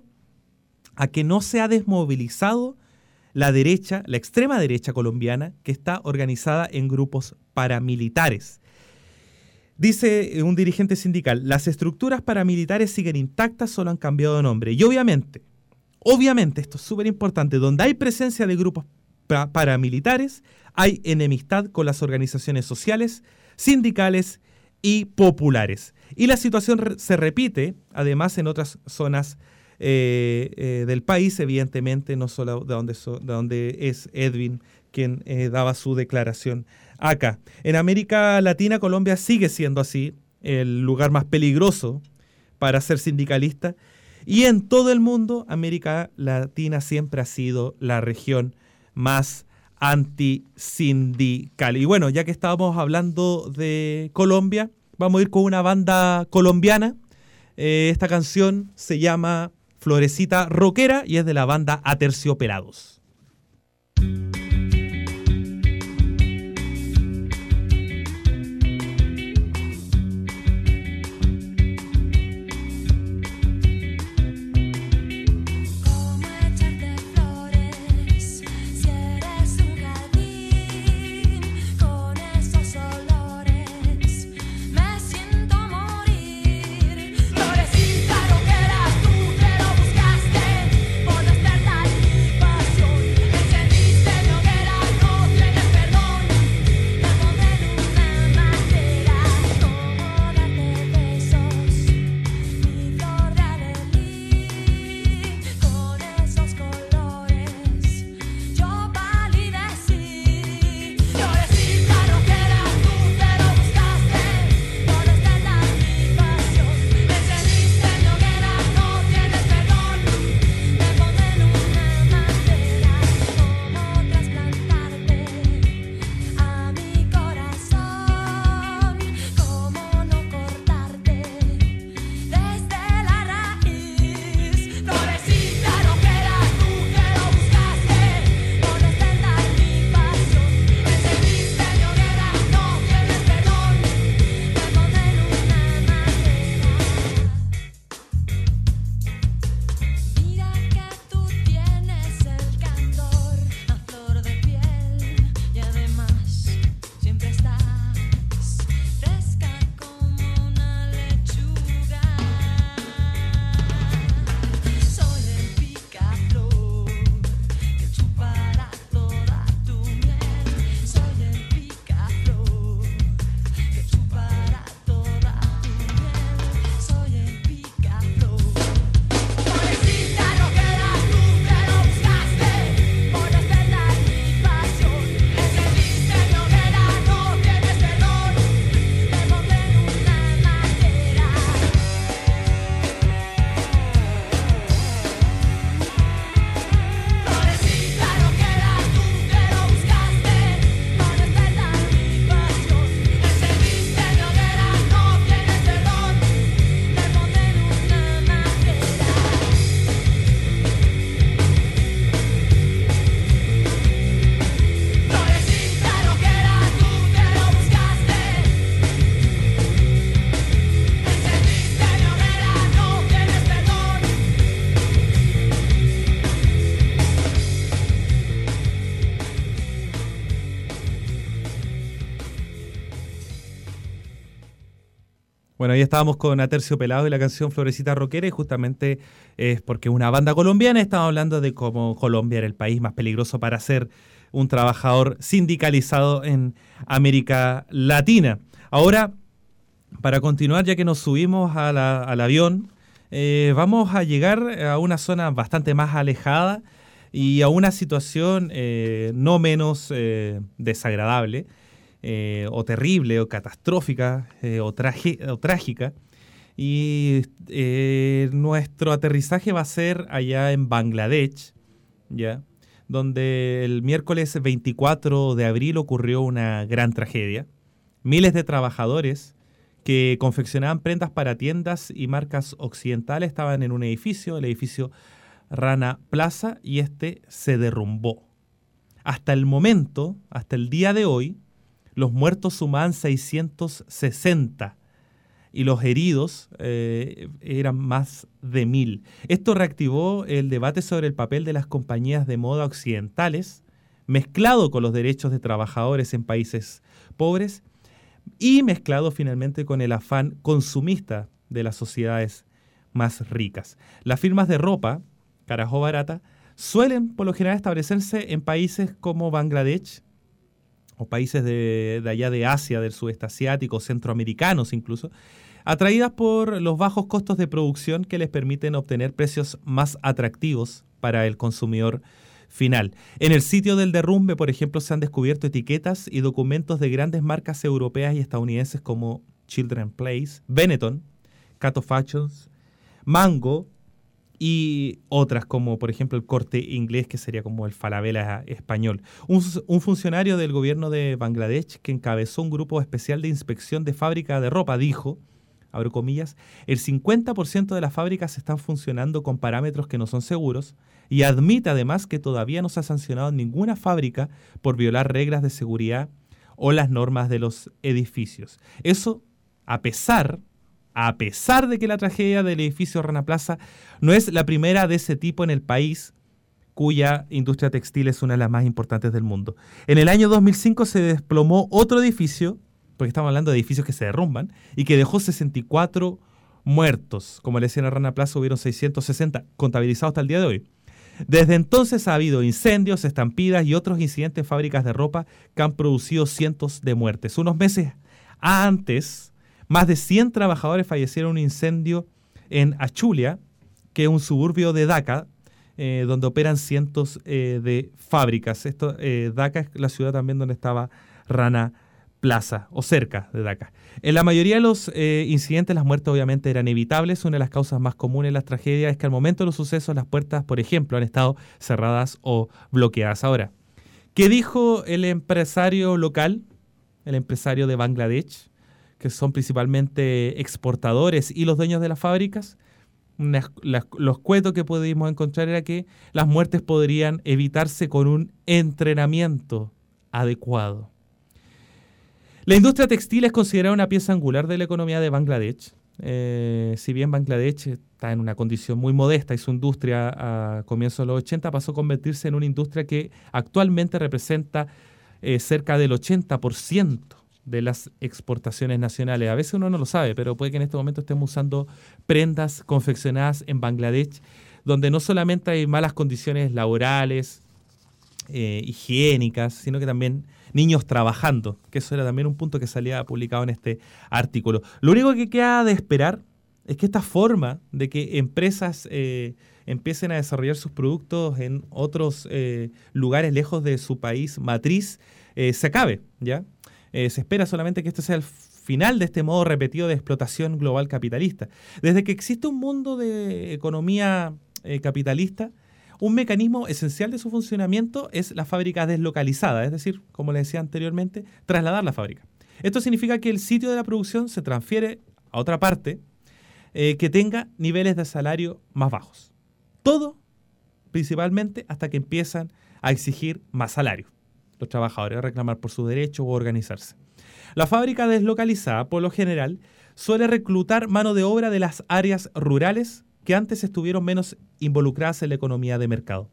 a que no se ha desmovilizado la derecha, la extrema derecha colombiana, que está organizada en grupos paramilitares. Dice un dirigente sindical, las estructuras paramilitares siguen intactas, solo han cambiado de nombre. Y obviamente, obviamente, esto es súper importante, donde hay presencia de grupos pa- paramilitares, hay enemistad con las organizaciones sociales, sindicales y populares. Y la situación re- se repite, además, en otras zonas eh, eh, del país, evidentemente, no solo de donde, so, de donde es Edwin quien eh, daba su declaración acá. En América Latina, Colombia sigue siendo así, el lugar más peligroso para ser sindicalista. Y en todo el mundo, América Latina siempre ha sido la región más antisindical. Y bueno, ya que estábamos hablando de Colombia, vamos a ir con una banda colombiana. Eh, esta canción se llama Florecita Rockera y es de la banda Aterciopelados. Por despertar pasión, encendiste Bueno, ahí estábamos con Aterciopelado y la canción Florecita Rockera, y justamente es porque una banda colombiana, estamos hablando de cómo Colombia era el país más peligroso para ser un trabajador sindicalizado en América Latina. Ahora, para continuar, ya que nos subimos a la, al avión, eh, vamos a llegar a una zona bastante más alejada y a una situación eh, no menos eh, desagradable, Eh, o terrible, o catastrófica, eh, o, tragi- o trágica. Y eh, nuestro aterrizaje va a ser allá en Bangladesh, ¿ya? Donde el miércoles veinticuatro de abril ocurrió una gran tragedia. Miles de trabajadores que confeccionaban prendas para tiendas y marcas occidentales estaban en un edificio, el edificio Rana Plaza, y este se derrumbó. Hasta el momento, hasta el día de hoy, los muertos sumaban seiscientos sesenta y los heridos eh, eran más de mil. Esto reactivó el debate sobre el papel de las compañías de moda occidentales, mezclado con los derechos de trabajadores en países pobres y mezclado finalmente con el afán consumista de las sociedades más ricas. Las firmas de ropa, carajo barata, suelen por lo general establecerse en países como Bangladesh, o países de, de allá de Asia, del sudeste asiático, centroamericanos incluso, atraídas por los bajos costos de producción que les permiten obtener precios más atractivos para el consumidor final. En el sitio del derrumbe, por ejemplo, se han descubierto etiquetas y documentos de grandes marcas europeas y estadounidenses como Children's Place, Benetton, Cato Fashions, Mango, y otras como por ejemplo el Corte Inglés, que sería como el Falabella español. Un, un funcionario del gobierno de Bangladesh que encabezó un grupo especial de inspección de fábrica de ropa dijo, abro comillas, el cincuenta por ciento de las fábricas están funcionando con parámetros que no son seguros, y admite además que todavía no se ha sancionado ninguna fábrica por violar reglas de seguridad o las normas de los edificios. Eso a pesar A pesar de que la tragedia del edificio Rana Plaza no es la primera de ese tipo en el país, cuya industria textil es una de las más importantes del mundo. En el año dos mil cinco se desplomó otro edificio, porque estamos hablando de edificios que se derrumban, y que dejó sesenta y cuatro muertos. Como le decían a Rana Plaza, hubieron seiscientos sesenta contabilizados hasta el día de hoy. Desde entonces ha habido incendios, estampidas y otros incidentes en fábricas de ropa que han producido cientos de muertes. Unos meses antes, más de cien trabajadores fallecieron en un incendio en Achulia, que es un suburbio de Dhaka, eh, donde operan cientos eh, de fábricas. Esto, eh, Dhaka es la ciudad también donde estaba Rana Plaza, o cerca de Dhaka. En la mayoría de los eh, incidentes, las muertes obviamente eran evitables. Una de las causas más comunes de las tragedias es que al momento de los sucesos las puertas, por ejemplo, han estado cerradas o bloqueadas. Ahora, ¿qué dijo el empresario local, el empresario de Bangladesh, que son principalmente exportadores y los dueños de las fábricas? Las, las, los cuetos que pudimos encontrar era que las muertes podrían evitarse con un entrenamiento adecuado. La industria textil es considerada una pieza angular de la economía de Bangladesh. Eh, si bien Bangladesh está en una condición muy modesta y su industria a comienzos de los ochenta pasó a convertirse en una industria que actualmente representa eh, cerca del ochenta por ciento de las exportaciones nacionales. A veces uno no lo sabe, pero puede que en este momento estemos usando prendas confeccionadas en Bangladesh, donde no solamente hay malas condiciones laborales, eh, higiénicas, sino que también niños trabajando, que eso era también un punto que salía publicado en este artículo. Lo único que queda de esperar es que esta forma de que empresas eh, empiecen a desarrollar sus productos en otros eh, lugares lejos de su país matriz eh, se acabe, ¿ya? Eh, se espera solamente que este sea el final de este modo repetido de explotación global capitalista. Desde que existe un mundo de economía eh, capitalista, un mecanismo esencial de su funcionamiento es la fábrica deslocalizada, es decir, como les decía anteriormente, trasladar la fábrica. Esto significa que el sitio de la producción se transfiere a otra parte eh, que tenga niveles de salario más bajos. Todo, principalmente, hasta que empiezan a exigir más salario los trabajadores, a reclamar por sus derechos o organizarse. La fábrica deslocalizada, por lo general, suele reclutar mano de obra de las áreas rurales que antes estuvieron menos involucradas en la economía de mercado.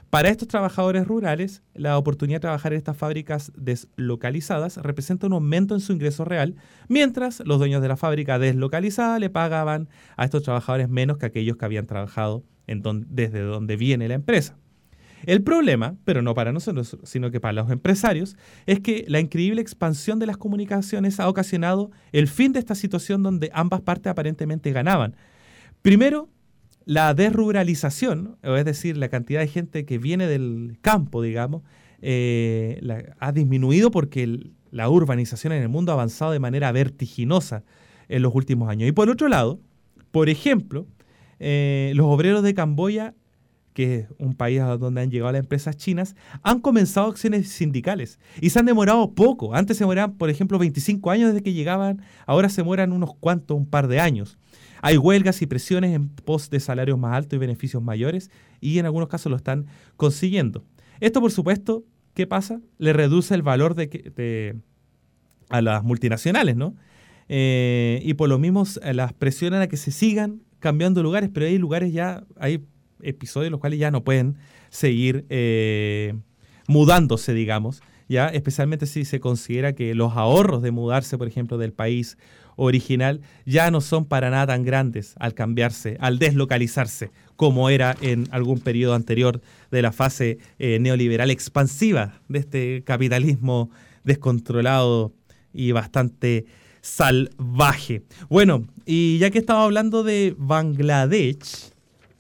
Para estos trabajadores rurales, la oportunidad de trabajar en estas fábricas deslocalizadas representa un aumento en su ingreso real, mientras los dueños de la fábrica deslocalizada le pagaban a estos trabajadores menos que aquellos que habían trabajado en don, desde donde viene la empresa. El problema, pero no para nosotros, sino que para los empresarios, es que la increíble expansión de las comunicaciones ha ocasionado el fin de esta situación donde ambas partes aparentemente ganaban. Primero, la desruralización, es decir, la cantidad de gente que viene del campo, digamos, eh, la, ha disminuido porque el, la urbanización en el mundo ha avanzado de manera vertiginosa en los últimos años. Y por otro lado, por ejemplo, eh, los obreros de Camboya, que es un país a donde han llegado las empresas chinas, han comenzado acciones sindicales y se han demorado poco. Antes se demoraban, por ejemplo, veinticinco años desde que llegaban, ahora se demoran unos cuantos, un par de años. Hay huelgas y presiones en pos de salarios más altos y beneficios mayores y en algunos casos lo están consiguiendo. Esto, por supuesto, ¿qué pasa? Le reduce el valor de, de a las multinacionales, ¿no? Eh, y por lo mismo las presionan a que se sigan cambiando lugares, pero hay lugares ya, hay episodios en los cuales ya no pueden seguir eh, mudándose, digamos, ya especialmente si se considera que los ahorros de mudarse, por ejemplo, del país original ya no son para nada tan grandes al cambiarse, al deslocalizarse, como era en algún periodo anterior de la fase eh, neoliberal expansiva de este capitalismo descontrolado y bastante salvaje. Bueno, y ya que estaba hablando de Bangladesh,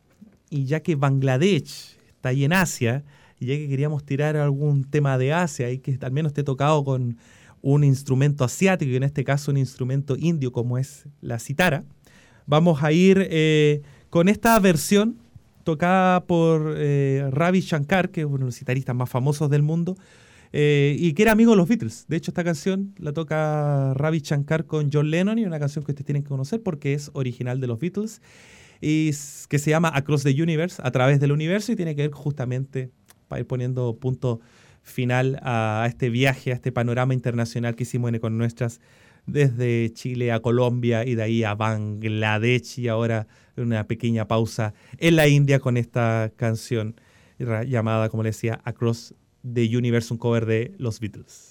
y ya que Bangladesh está ahí en Asia, y ya que queríamos tirar algún tema de Asia y que al menos esté tocado con un instrumento asiático, y en este caso un instrumento indio como es la citara, vamos a ir eh, con esta versión tocada por eh, Ravi Shankar, que es uno de los citaristas más famosos del mundo, eh, y que era amigo de los Beatles. De hecho, esta canción la toca Ravi Shankar con John Lennon, y una canción que ustedes tienen que conocer porque es original de los Beatles, y que se llama Across the Universe, a través del universo, y tiene que ver justamente para ir poniendo punto final a este viaje, a este panorama internacional que hicimos en Econonuestras desde Chile a Colombia y de ahí a Bangladesh, y ahora una pequeña pausa en la India con esta canción llamada, como les decía, Across the Universe, un cover de los Beatles.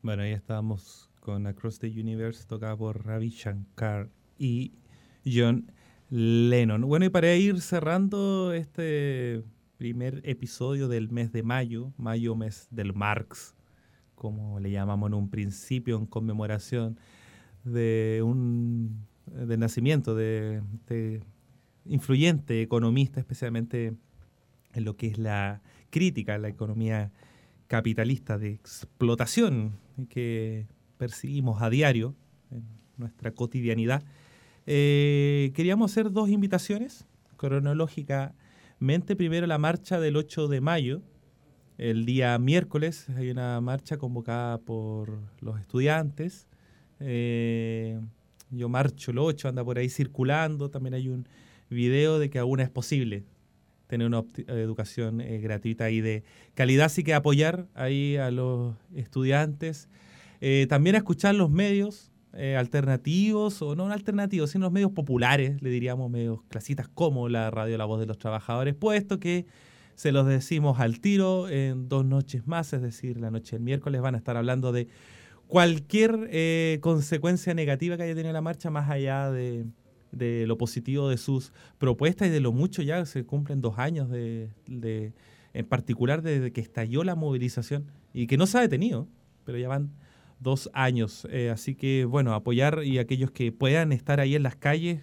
Bueno, ahí estábamos con Across the Universe, tocada por Ravi Shankar y John Lennon. Bueno, y para ir cerrando este primer episodio del mes de mayo, mayo mes del Marx, como le llamamos en un principio, en conmemoración de un del nacimiento de, de influyente economista, especialmente en lo que es la crítica a la economía capitalista de explotación que percibimos a diario en nuestra cotidianidad. Eh, queríamos hacer dos invitaciones cronológicamente. Primero, la marcha del ocho de mayo. El día miércoles hay una marcha convocada por los estudiantes. Eh, yo marcho el ocho, anda por ahí circulando. También hay un video de que aún es posible tener una educación eh, gratuita y de calidad, así que apoyar ahí a los estudiantes. Eh, también a escuchar los medios eh, alternativos, o no alternativos, sino los medios populares, le diríamos medios clasistas, como la radio La Voz de los Trabajadores, puesto que se los decimos al tiro en dos noches más, es decir, la noche del miércoles van a estar hablando de cualquier eh, consecuencia negativa que haya tenido la marcha, más allá de... de lo positivo de sus propuestas y de lo mucho ya se cumplen dos años de, de en particular desde que estalló la movilización y que no se ha detenido, pero ya van dos años. Eh, así que, bueno, apoyar y aquellos que puedan estar ahí en las calles,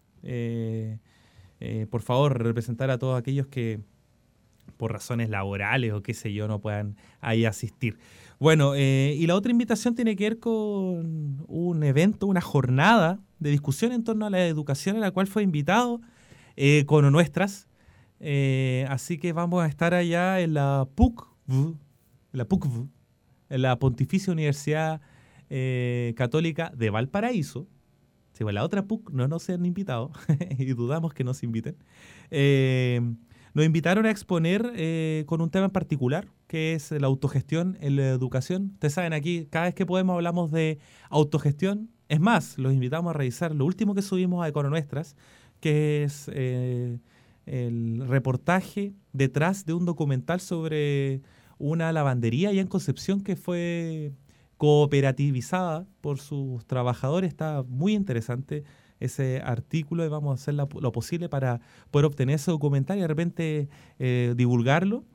eh, eh, por favor, representar a todos aquellos que por razones laborales o qué sé yo no puedan ahí asistir. Bueno, eh, y la otra invitación tiene que ver con un evento, una jornada de discusión en torno a la educación a la cual fue invitado eh, Econonuestras. Eh, así que vamos a estar allá en la P U C V, en la P U C V, en la Pontificia Universidad eh, Católica de Valparaíso. Si bueno, la otra P U C no nos han invitado y dudamos que nos inviten. Eh, Nos invitaron a exponer eh, con un tema en particular, que es la autogestión en la educación. Ustedes saben, aquí cada vez que podemos hablamos de autogestión. Es más, los invitamos a revisar lo último que subimos a Econonuestras, que es eh, el reportaje detrás de un documental sobre una lavandería allá en Concepción que fue cooperativizada por sus trabajadores. Está muy interesante ese artículo y vamos a hacer la, lo posible para poder obtener ese documental y de repente eh, divulgarlo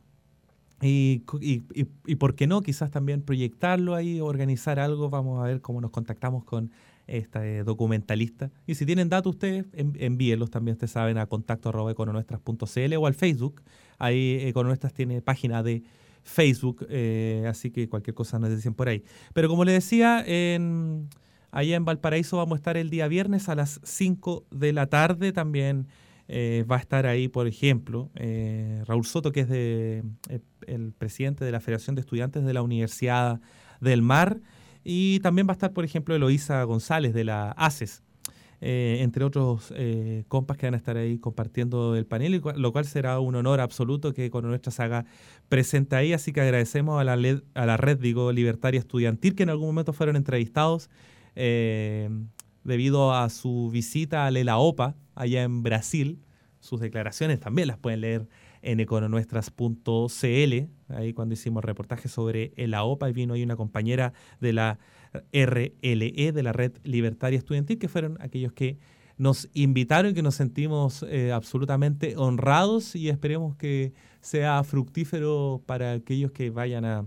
y, y, y, y por qué no, quizás también proyectarlo ahí, organizar algo. Vamos a ver cómo nos contactamos con este documentalista. Y si tienen datos ustedes, en, envíenlos también, ustedes saben, a contacto arroba econonuestras punto c l o al Facebook. Ahí Econonuestras tiene página de Facebook, eh, así que cualquier cosa nos dicen por ahí. Pero como les decía, en... allá en Valparaíso vamos a estar el día viernes a las cinco de la tarde. También eh, va a estar ahí, por ejemplo, eh, Raúl Soto, que es de, eh, el presidente de la Federación de Estudiantes de la Universidad del Mar. Y también va a estar, por ejemplo, Eloísa González de la ACES, eh, entre otros eh, compas que van a estar ahí compartiendo el panel, lo cual será un honor absoluto que Econonuestras haga presente ahí. Así que agradecemos a la, led, a la red, digo, libertaria estudiantil, que en algún momento fueron entrevistados Eh, debido a su visita a Lelaopa, allá en Brasil. Sus declaraciones también las pueden leer en econonuestras punto c l, ahí cuando hicimos reportajes sobre Lelaopa, y vino ahí una compañera de la R L E, de la Red Libertaria Estudiantil, que fueron aquellos que nos invitaron y que nos sentimos eh, absolutamente honrados, y esperemos que sea fructífero para aquellos que vayan a...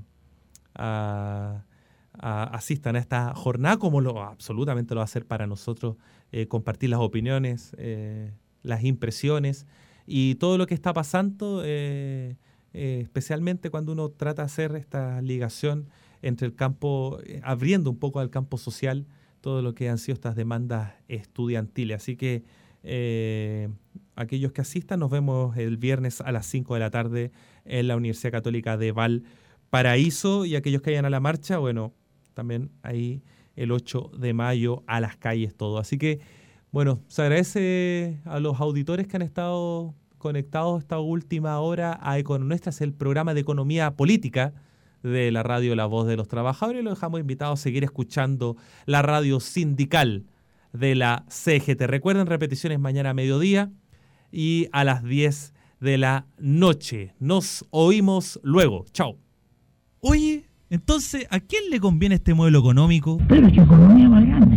a A, asistan a esta jornada, como lo absolutamente lo va a hacer para nosotros, eh, compartir las opiniones, eh, las impresiones y todo lo que está pasando, eh, eh, especialmente cuando uno trata de hacer esta ligación entre el campo, eh, abriendo un poco al campo social, todo lo que han sido estas demandas estudiantiles. Así que eh, aquellos que asistan, nos vemos el viernes a las cinco de la tarde en la Universidad Católica de Valparaíso, y aquellos que vayan a la marcha, bueno, también ahí el ocho de mayo a las calles todo. Así que, bueno, se agradece a los auditores que han estado conectados esta última hora a Econonuestras, el programa de economía política de la radio La Voz de los Trabajadores, y los dejamos invitados a seguir escuchando la radio sindical de la C G T. Recuerden, repeticiones mañana a mediodía y a las diez de la noche. Nos oímos luego. Chao. Oye, Entonces, ¿a quién le conviene este modelo económico? Pero es que economía más grande.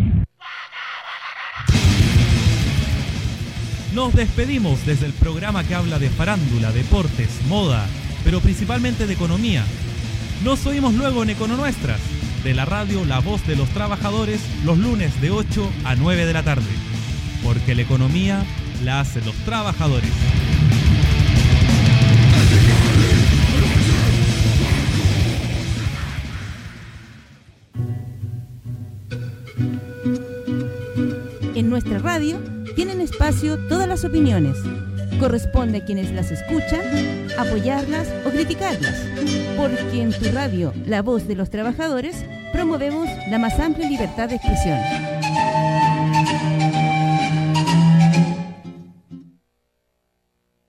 Nos despedimos desde el programa que habla de farándula, deportes, moda, pero principalmente de economía. Nos oímos luego en Econo Nuestras, de la radio La Voz de los Trabajadores, los lunes de ocho a nueve de la tarde. Porque la economía la hacen los trabajadores. En nuestra radio tienen espacio todas las opiniones. Corresponde a quienes las escuchan apoyarlas o criticarlas, porque en tu radio, La Voz de los Trabajadores, promovemos la más amplia libertad de expresión.